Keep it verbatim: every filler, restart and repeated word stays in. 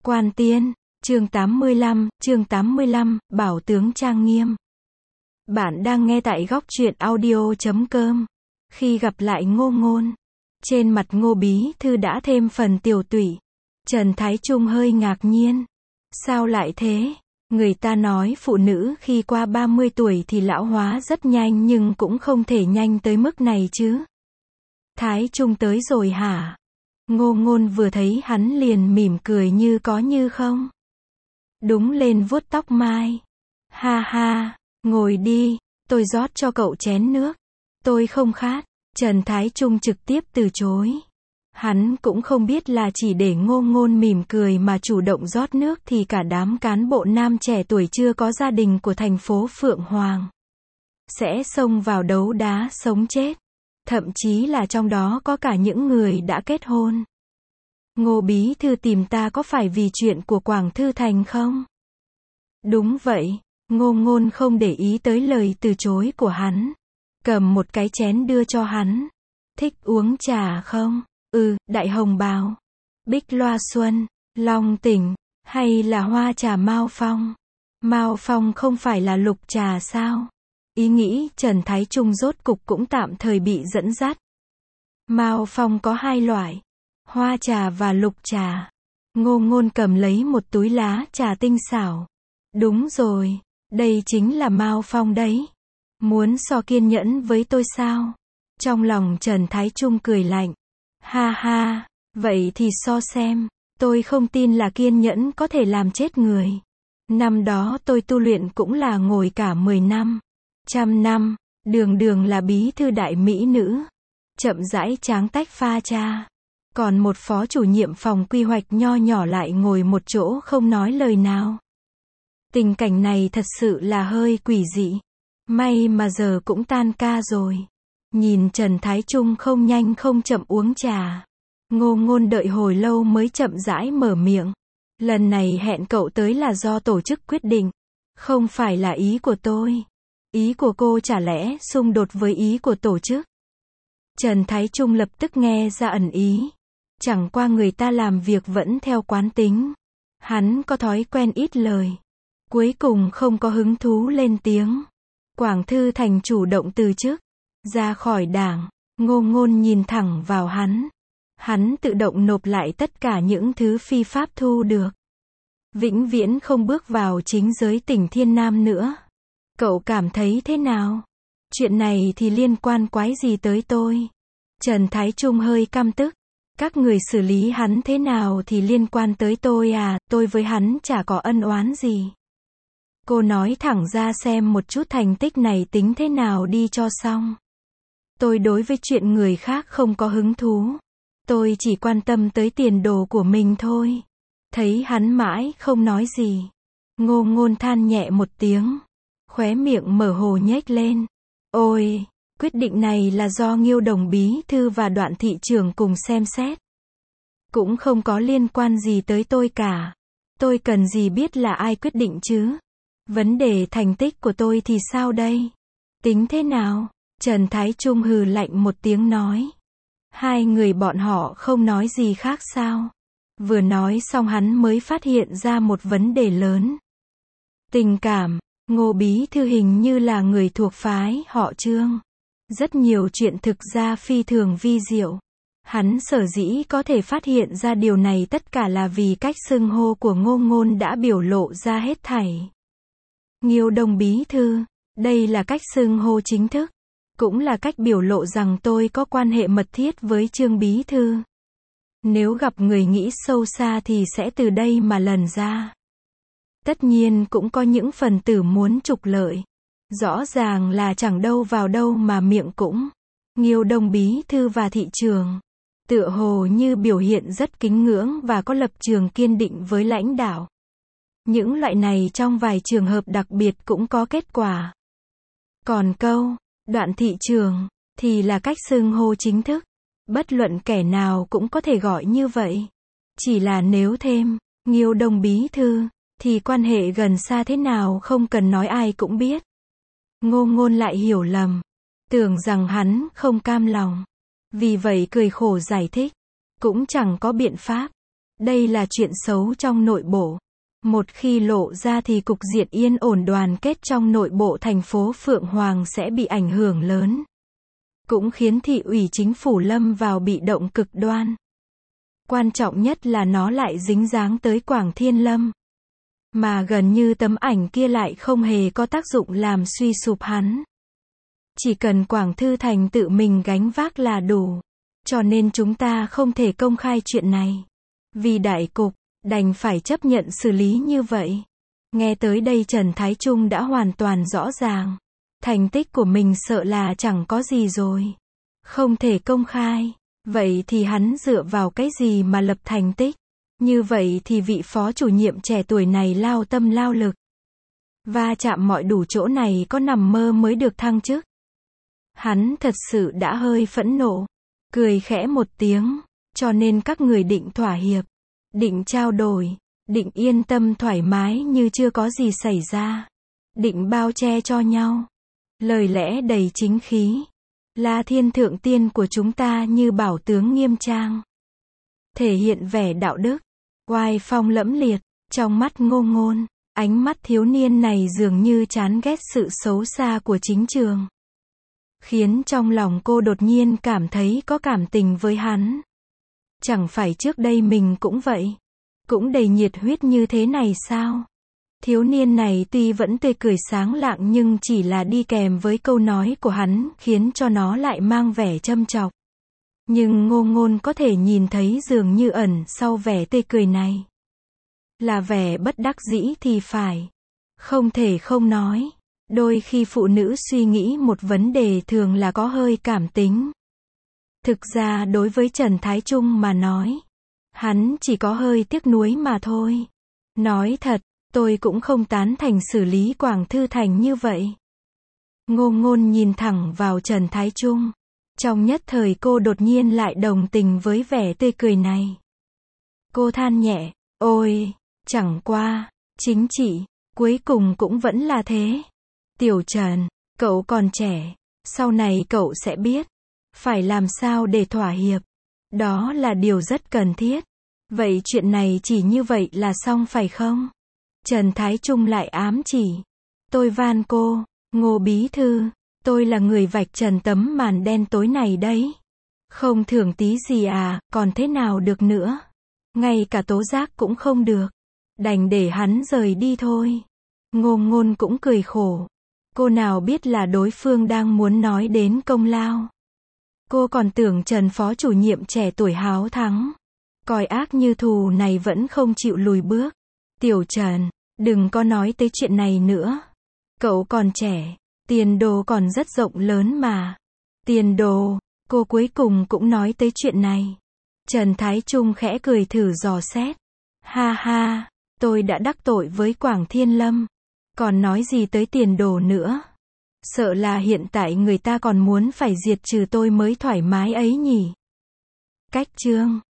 Quan Tiên, chương tám mươi lăm, chương tám mươi lăm, Bảo tướng trang nghiêm. Bạn đang nghe tại góc truyện audio chấm com. Khi gặp lại Ngô Ngôn, trên mặt Ngô Bí Thư đã thêm phần tiều tụy. Trần Thái Trung hơi ngạc nhiên. Sao lại thế? Người ta nói phụ nữ khi qua ba mươi tuổi thì lão hóa rất nhanh nhưng cũng không thể nhanh tới mức này chứ. Thái Trung tới rồi hả? Ngô Ngôn vừa thấy hắn liền mỉm cười như có như không. Đúng lên vuốt tóc mai. Ha ha, ngồi đi, tôi rót cho cậu chén nước. Tôi không khát. Trần Thái Trung trực tiếp từ chối. Hắn cũng không biết là chỉ để Ngô Ngôn mỉm cười mà chủ động rót nước thì cả đám cán bộ nam trẻ tuổi chưa có gia đình của thành phố Phượng Hoàng sẽ xông vào đấu đá sống chết. Thậm chí là trong đó có cả những người đã kết hôn. Ngô Bí Thư tìm ta có phải vì chuyện của Quảng Thư Thành không? Đúng vậy. Ngô Ngôn không để ý tới lời từ chối của hắn. Cầm một cái chén đưa cho hắn. Thích uống trà không? Ừ, Đại Hồng Bào, Bích Loa Xuân, Long Tỉnh, hay là hoa trà Mao Phong? Mao Phong không phải là lục trà sao? Ý nghĩ Trần Thái Trung rốt cục cũng tạm thời bị dẫn dắt. Mao Phong có hai loại, hoa trà và lục trà. Ngô Ngôn cầm lấy một túi lá trà tinh xảo. Đúng rồi, đây chính là Mao Phong đấy. Muốn so kiên nhẫn với tôi sao? Trong lòng Trần Thái Trung cười lạnh. Ha ha, vậy thì so xem. Tôi không tin là kiên nhẫn có thể làm chết người. Năm đó tôi tu luyện cũng là ngồi cả mười năm. Trăm năm, đường đường là bí thư đại mỹ nữ. Chậm rãi tráng tách pha cha. Còn một phó chủ nhiệm phòng quy hoạch nho nhỏ lại ngồi một chỗ không nói lời nào. Tình cảnh này thật sự là hơi quỷ dị. May mà giờ cũng tan ca rồi. Nhìn Trần Thái Trung không nhanh không chậm uống trà. Ngô Ngôn đợi hồi lâu mới chậm rãi mở miệng. Lần này hẹn cậu tới là do tổ chức quyết định. Không phải là ý của tôi. Ý của cô chả lẽ xung đột với ý của tổ chức? Trần Thái Trung lập tức nghe ra ẩn ý. Chẳng qua người ta làm việc vẫn theo quán tính. Hắn có thói quen ít lời. Cuối cùng không có hứng thú lên tiếng. Quảng Thư Thành chủ động từ chức. Ra khỏi đảng. Ngô Ngôn nhìn thẳng vào hắn. Hắn tự động nộp lại tất cả những thứ phi pháp thu được. Vĩnh viễn không bước vào chính giới tỉnh Thiên Nam nữa. Cậu cảm thấy thế nào? Chuyện này thì liên quan quái gì tới tôi? Trần Thái Trung hơi căm tức. Các người xử lý hắn thế nào thì liên quan tới tôi à, tôi với hắn chả có ân oán gì. Cô nói thẳng ra xem một chút thành tích này tính thế nào đi cho xong. Tôi đối với chuyện người khác không có hứng thú. Tôi chỉ quan tâm tới tiền đồ của mình thôi. Thấy hắn mãi không nói gì. Ngô Ngôn than nhẹ một tiếng. Khóe miệng mở hồ nhếch lên. Ôi, quyết định này là do Nghiêu Đồng bí thư và Đoạn thị trưởng cùng xem xét. Cũng không có liên quan gì tới tôi cả. Tôi cần gì biết là ai quyết định chứ? Vấn đề thành tích của tôi thì sao đây? Tính thế nào? Trần Thái Trung hừ lạnh một tiếng nói. Hai người bọn họ không nói gì khác sao? Vừa nói xong hắn mới phát hiện ra một vấn đề lớn. Tình cảm. Ngô Bí Thư hình như là người thuộc phái họ Trương. Rất nhiều chuyện thực ra phi thường vi diệu. Hắn sở dĩ có thể phát hiện ra điều này tất cả là vì cách xưng hô của Ngô Ngôn đã biểu lộ ra hết thảy. Nghiêu Đồng bí thư, đây là cách xưng hô chính thức. Cũng là cách biểu lộ rằng tôi có quan hệ mật thiết với Trương bí thư. Nếu gặp người nghĩ sâu xa thì sẽ từ đây mà lần ra. Tất nhiên cũng có những phần tử muốn trục lợi. Rõ ràng là chẳng đâu vào đâu mà miệng cũng. Nghiêu Đồng bí thư và thị trường. Tựa hồ như biểu hiện rất kính ngưỡng và có lập trường kiên định với lãnh đạo. Những loại này trong vài trường hợp đặc biệt cũng có kết quả. Còn câu, Đoạn thị trường, thì là cách xưng hô chính thức. Bất luận kẻ nào cũng có thể gọi như vậy. Chỉ là nếu thêm, Nghiêu Đồng bí thư, thì quan hệ gần xa thế nào không cần nói ai cũng biết. Ngô Ngôn lại hiểu lầm. Tưởng rằng hắn không cam lòng. Vì vậy cười khổ giải thích. Cũng chẳng có biện pháp. Đây là chuyện xấu trong nội bộ. Một khi lộ ra thì cục diện yên ổn đoàn kết trong nội bộ thành phố Phượng Hoàng sẽ bị ảnh hưởng lớn. Cũng khiến thị ủy chính phủ lâm vào bị động cực đoan. Quan trọng nhất là nó lại dính dáng tới Quảng Thiên Lâm. Mà gần như tấm ảnh kia lại không hề có tác dụng làm suy sụp hắn. Chỉ cần Quảng Thư Thành tự mình gánh vác là đủ. Cho nên chúng ta không thể công khai chuyện này. Vì đại cục, đành phải chấp nhận xử lý như vậy. Nghe tới đây Trần Thái Trung đã hoàn toàn rõ ràng. Thành tích của mình sợ là chẳng có gì rồi. Không thể công khai. Vậy thì hắn dựa vào cái gì mà lập thành tích? Như vậy thì vị phó chủ nhiệm trẻ tuổi này lao tâm lao lực. Va chạm mọi đủ chỗ này có nằm mơ mới được thăng chức. Hắn thật sự đã hơi phẫn nộ. Cười khẽ một tiếng. Cho nên các người định thỏa hiệp. Định trao đổi. Định yên tâm thoải mái như chưa có gì xảy ra. Định bao che cho nhau. Lời lẽ đầy chính khí. La Thiên Thượng Tiên của chúng ta như bảo tướng nghiêm trang. Thể hiện vẻ đạo đức. Oai phong lẫm liệt. Trong mắt Ngô Ngôn. Ánh mắt thiếu niên này dường như chán ghét sự xấu xa của chính trường. Khiến trong lòng cô đột nhiên cảm thấy có cảm tình với hắn. Chẳng phải trước đây mình cũng vậy. Cũng đầy nhiệt huyết như thế này sao? Thiếu niên này tuy vẫn tươi cười sáng lạng nhưng chỉ là đi kèm với câu nói của hắn khiến cho nó lại mang vẻ châm chọc. Nhưng Ngô Ngôn có thể nhìn thấy dường như ẩn sau vẻ tươi cười này. Là vẻ bất đắc dĩ thì phải. Không thể không nói. Đôi khi phụ nữ suy nghĩ một vấn đề thường là có hơi cảm tính. Thực ra đối với Trần Thái Trung mà nói. Hắn chỉ có hơi tiếc nuối mà thôi. Nói thật, tôi cũng không tán thành xử lý Quảng Thư Thành như vậy. Ngô Ngôn nhìn thẳng vào Trần Thái Trung. Trong nhất thời cô đột nhiên lại đồng tình với vẻ tươi cười này. Cô than nhẹ, ôi, chẳng qua, chính trị, cuối cùng cũng vẫn là thế. Tiểu Trần, cậu còn trẻ, sau này cậu sẽ biết, phải làm sao để thỏa hiệp. Đó là điều rất cần thiết. Vậy chuyện này chỉ như vậy là xong phải không? Trần Thái Trung lại ám chỉ. Tôi van cô, Ngô Bí Thư, tôi là người vạch trần tấm màn đen tối này đấy. Không thưởng tí gì à, còn thế nào được nữa. Ngay cả tố giác cũng không được. Đành để hắn rời đi thôi. Ngô Ngôn cũng cười khổ. Cô nào biết là đối phương đang muốn nói đến công lao. Cô còn tưởng Trần phó chủ nhiệm trẻ tuổi háo thắng. Coi ác như thù này vẫn không chịu lùi bước. Tiểu Trần, đừng có nói tới chuyện này nữa. Cậu còn trẻ, tiền đồ còn rất rộng lớn mà. Tiền đồ, cô cuối cùng cũng nói tới chuyện này. Trần Thái Trung khẽ cười thử dò xét. Ha ha, tôi đã đắc tội với Quảng Thiên Lâm. Còn nói gì tới tiền đồ nữa. Sợ là hiện tại người ta còn muốn phải diệt trừ tôi mới thoải mái ấy nhỉ. Cách chương